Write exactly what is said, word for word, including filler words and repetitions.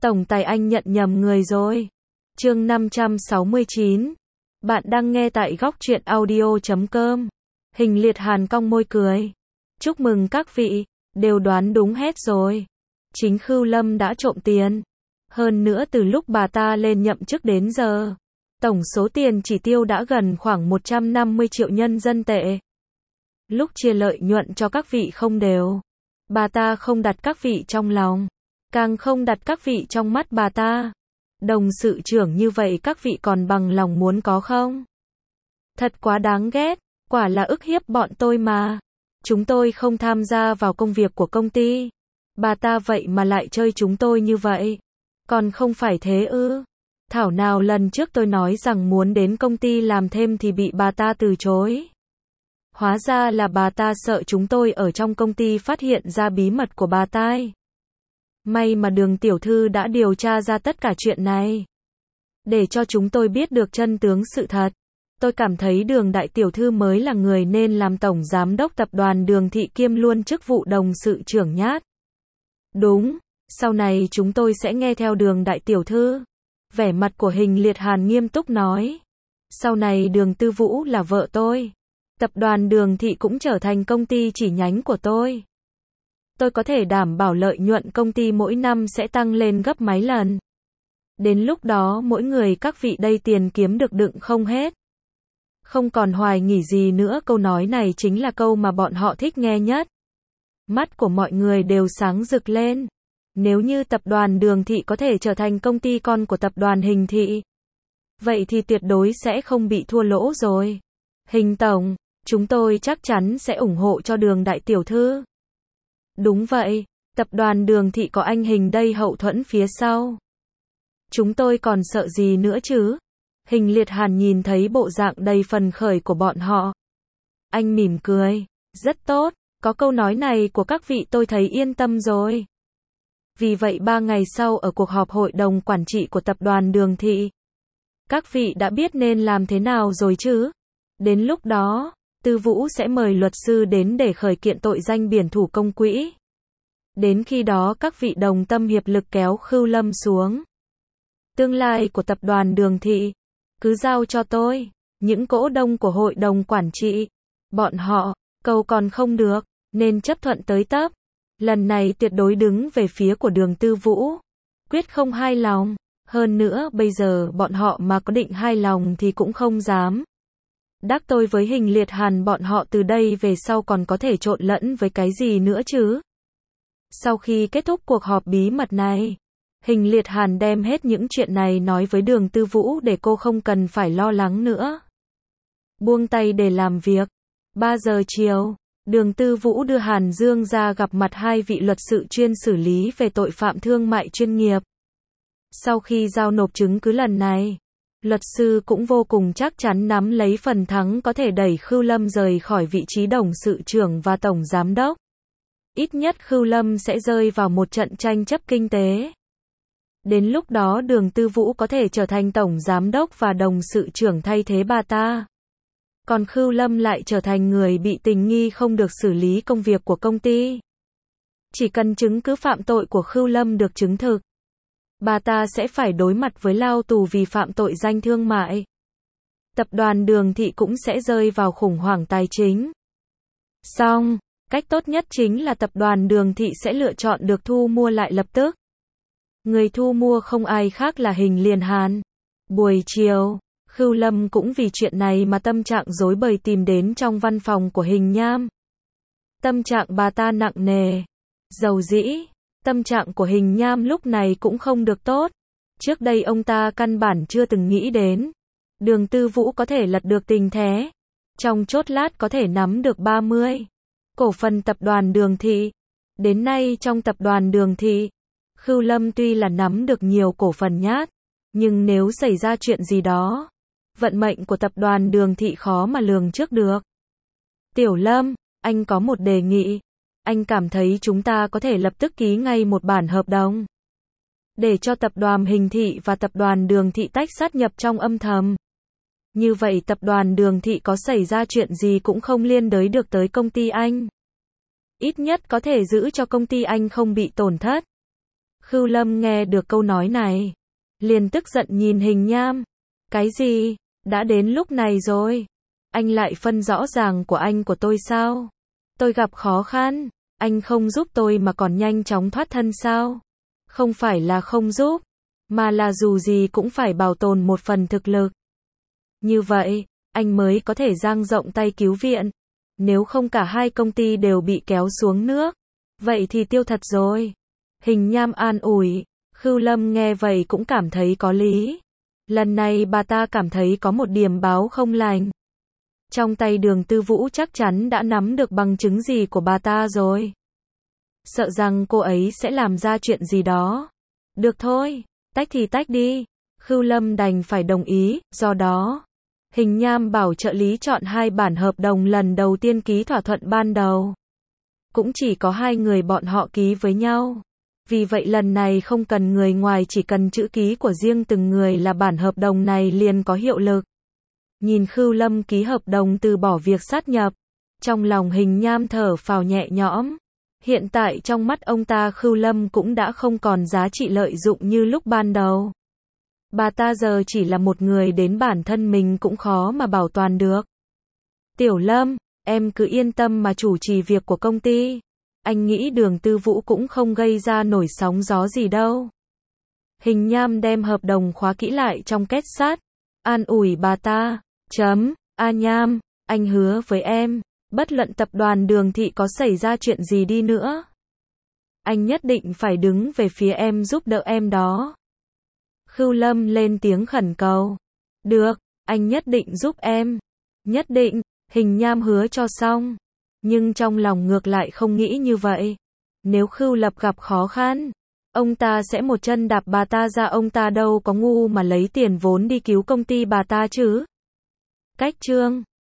Tổng tài anh nhận nhầm người rồi. Chương năm trăm sáu mươi chín. Bạn đang nghe tại góc truyện audio chấm com. Hình Liệt Hàn cong môi cười. Chúc mừng các vị, đều đoán đúng hết rồi. Chính Khưu Lâm đã trộm tiền. Hơn nữa từ lúc bà ta lên nhậm chức đến giờ, tổng số tiền chỉ tiêu đã gần khoảng một trăm năm mươi triệu nhân dân tệ. Lúc chia lợi nhuận cho các vị không đều, bà ta không đặt các vị trong lòng, càng không đặt các vị trong mắt bà ta. Đồng sự trưởng như vậy các vị còn bằng lòng muốn có không? Thật quá đáng ghét, quả là ức hiếp bọn tôi mà. Chúng tôi không tham gia vào công việc của công ty. Bà ta vậy mà lại chơi chúng tôi như vậy. Còn không phải thế ư? Thảo nào lần trước tôi nói rằng muốn đến công ty làm thêm thì bị bà ta từ chối. Hóa ra là bà ta sợ chúng tôi ở trong công ty phát hiện ra bí mật của bà ta. May mà Đường tiểu thư đã điều tra ra tất cả chuyện này, để cho chúng tôi biết được chân tướng sự thật. Tôi cảm thấy Đường đại tiểu thư mới là người nên làm tổng giám đốc tập đoàn Đường thị kiêm luôn chức vụ đồng sự trưởng nhát. Đúng, sau này chúng tôi sẽ nghe theo Đường đại tiểu thư. Vẻ mặt của Hình Liệt Hàn nghiêm túc nói. Sau này Đường Tư Vũ là vợ tôi. Tập đoàn Đường thị cũng trở thành công ty chỉ nhánh của tôi. Tôi có thể đảm bảo lợi nhuận công ty mỗi năm sẽ tăng lên gấp mấy lần. Đến lúc đó mỗi người các vị đây tiền kiếm được đựng không hết. Không còn hoài nghỉ gì nữa, câu nói này chính là câu mà bọn họ thích nghe nhất. Mắt của mọi người đều sáng rực lên. Nếu như tập đoàn Đường thị có thể trở thành công ty con của tập đoàn Hình thị, vậy thì tuyệt đối sẽ không bị thua lỗ rồi. Hình tổng, chúng tôi chắc chắn sẽ ủng hộ cho Đường đại tiểu thư. Đúng vậy, tập đoàn Đường thị có anh Hình đây hậu thuẫn phía sau. Chúng tôi còn sợ gì nữa chứ? Hình Liệt Hàn nhìn thấy bộ dạng đầy phấn khởi của bọn họ. Anh mỉm cười, rất tốt, có câu nói này của các vị tôi thấy yên tâm rồi. Vì vậy ba ngày sau ở cuộc họp hội đồng quản trị của tập đoàn Đường thị, các vị đã biết nên làm thế nào rồi chứ? Đến lúc đó, Tư Vũ sẽ mời luật sư đến để khởi kiện tội danh biển thủ công quỹ. Đến khi đó các vị đồng tâm hiệp lực kéo Khưu Lâm xuống. Tương lai của tập đoàn Đường thị, cứ giao cho tôi. Những cổ đông của hội đồng quản trị, bọn họ, cầu còn không được, nên chấp thuận tới tấp. Lần này tuyệt đối đứng về phía của Đường Tư Vũ. Quyết không hai lòng. Hơn nữa bây giờ bọn họ mà có định hai lòng thì cũng không dám đắc tội với Hình Liệt Hàn, bọn họ từ đây về sau còn có thể trộn lẫn với cái gì nữa chứ? Sau khi kết thúc cuộc họp bí mật này, Hình Liệt Hàn đem hết những chuyện này nói với Đường Tư Vũ để cô không cần phải lo lắng nữa. Buông tay để làm việc. ba giờ chiều, Đường Tư Vũ đưa Hàn Dương ra gặp mặt hai vị luật sư chuyên xử lý về tội phạm thương mại chuyên nghiệp. Sau khi giao nộp chứng cứ lần này, luật sư cũng vô cùng chắc chắn nắm lấy phần thắng có thể đẩy Khưu Lâm rời khỏi vị trí đồng sự trưởng và tổng giám đốc. Ít nhất Khưu Lâm sẽ rơi vào một trận tranh chấp kinh tế. Đến lúc đó Đường Tư Vũ có thể trở thành tổng giám đốc và đồng sự trưởng thay thế bà ta. Còn Khưu Lâm lại trở thành người bị tình nghi không được xử lý công việc của công ty. Chỉ cần chứng cứ phạm tội của Khưu Lâm được chứng thực, bà ta sẽ phải đối mặt với lao tù vì phạm tội danh thương mại. Tập đoàn Đường thị cũng sẽ rơi vào khủng hoảng tài chính. Xong, cách tốt nhất chính là tập đoàn Đường thị sẽ lựa chọn được thu mua lại lập tức. Người thu mua không ai khác là Hình Liệt Hàn. Buổi chiều, Khưu Lâm cũng vì chuyện này mà tâm trạng rối bời tìm đến trong văn phòng của Hình Nham. Tâm trạng bà ta nặng nề, dầu dĩ. Tâm trạng của Hình Nham lúc này cũng không được tốt. Trước đây ông ta căn bản chưa từng nghĩ đến Đường Tư Vũ có thể lật được tình thế. Trong chốc lát có thể nắm được ba mươi cổ phần tập đoàn Đường thị. Đến nay trong tập đoàn Đường thị, Khưu Lâm tuy là nắm được nhiều cổ phần nhát, nhưng nếu xảy ra chuyện gì đó, vận mệnh của tập đoàn Đường thị khó mà lường trước được. Tiểu Lâm, anh có một đề nghị. Anh cảm thấy chúng ta có thể lập tức ký ngay một bản hợp đồng, để cho tập đoàn Hình thị và tập đoàn Đường thị tách sát nhập trong âm thầm. Như vậy tập đoàn Đường thị có xảy ra chuyện gì cũng không liên đới được tới công ty anh. Ít nhất có thể giữ cho công ty anh không bị tổn thất. Khưu Lâm nghe được câu nói này, liền tức giận nhìn Hình Nham. Cái gì? Đã đến lúc này rồi. Anh lại phân rõ ràng của anh của tôi sao? Tôi gặp khó khăn, anh không giúp tôi mà còn nhanh chóng thoát thân sao? Không phải là không giúp, mà là dù gì cũng phải bảo tồn một phần thực lực. Như vậy, anh mới có thể dang rộng tay cứu viện. Nếu không cả hai công ty đều bị kéo xuống nước, vậy thì tiêu thật rồi. Hình Nham an ủi, Khưu Lâm nghe vậy cũng cảm thấy có lý. Lần này bà ta cảm thấy có một điểm báo không lành. Trong tay Đường Tư Vũ chắc chắn đã nắm được bằng chứng gì của bà ta rồi. Sợ rằng cô ấy sẽ làm ra chuyện gì đó. Được thôi, tách thì tách đi. Khưu Lâm đành phải đồng ý, do đó, Hình Nham bảo trợ lý chọn hai bản hợp đồng lần đầu tiên ký thỏa thuận ban đầu. Cũng chỉ có hai người bọn họ ký với nhau. Vì vậy lần này không cần người ngoài, chỉ cần chữ ký của riêng từng người là bản hợp đồng này liền có hiệu lực. Nhìn Khưu Lâm ký hợp đồng từ bỏ việc sát nhập, trong lòng Hình Nham thở phào nhẹ nhõm. Hiện tại trong mắt ông ta Khưu Lâm cũng đã không còn giá trị lợi dụng như lúc ban đầu. Bà ta giờ chỉ là một người đến bản thân mình cũng khó mà bảo toàn được. Tiểu Lâm, em cứ yên tâm mà chủ trì việc của công ty. Anh nghĩ Đường Tư Vũ cũng không gây ra nổi sóng gió gì đâu. Hình Nham đem hợp đồng khóa kỹ lại trong két sắt, an ủi bà ta. Chấm, A Nham, anh hứa với em, bất luận tập đoàn Đường Thị có xảy ra chuyện gì đi nữa, anh nhất định phải đứng về phía em, giúp đỡ em đó. Khưu Lâm lên tiếng khẩn cầu. Được, anh nhất định giúp em. Nhất định, Hình Nham hứa cho xong. Nhưng trong lòng ngược lại không nghĩ như vậy. Nếu Khưu Lập gặp khó khăn, ông ta sẽ một chân đạp bà ta ra, ông ta đâu có ngu mà lấy tiền vốn đi cứu công ty bà ta chứ. Cách chương